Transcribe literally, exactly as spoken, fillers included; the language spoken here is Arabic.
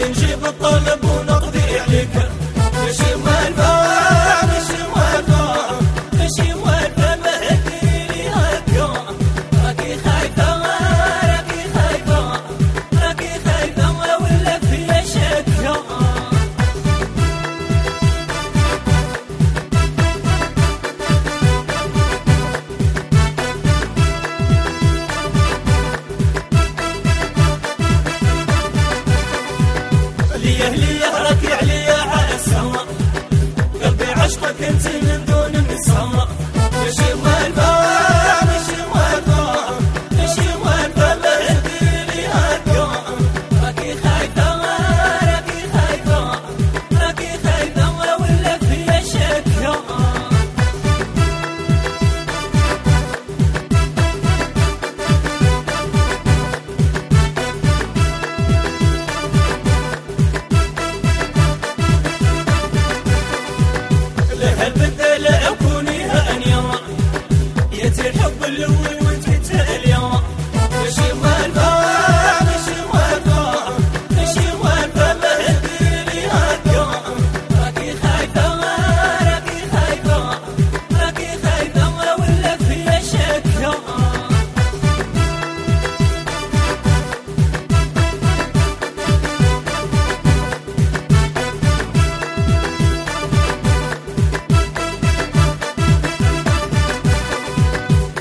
نجيب الطلب ونقضي عليك. ماشي موالفة ماشي موالفة ماشي موالفة ما هديري لي هكا. راكي خايفة راكي خايفة راكي خايفة ولا فيا شكة. ليه ليه راكي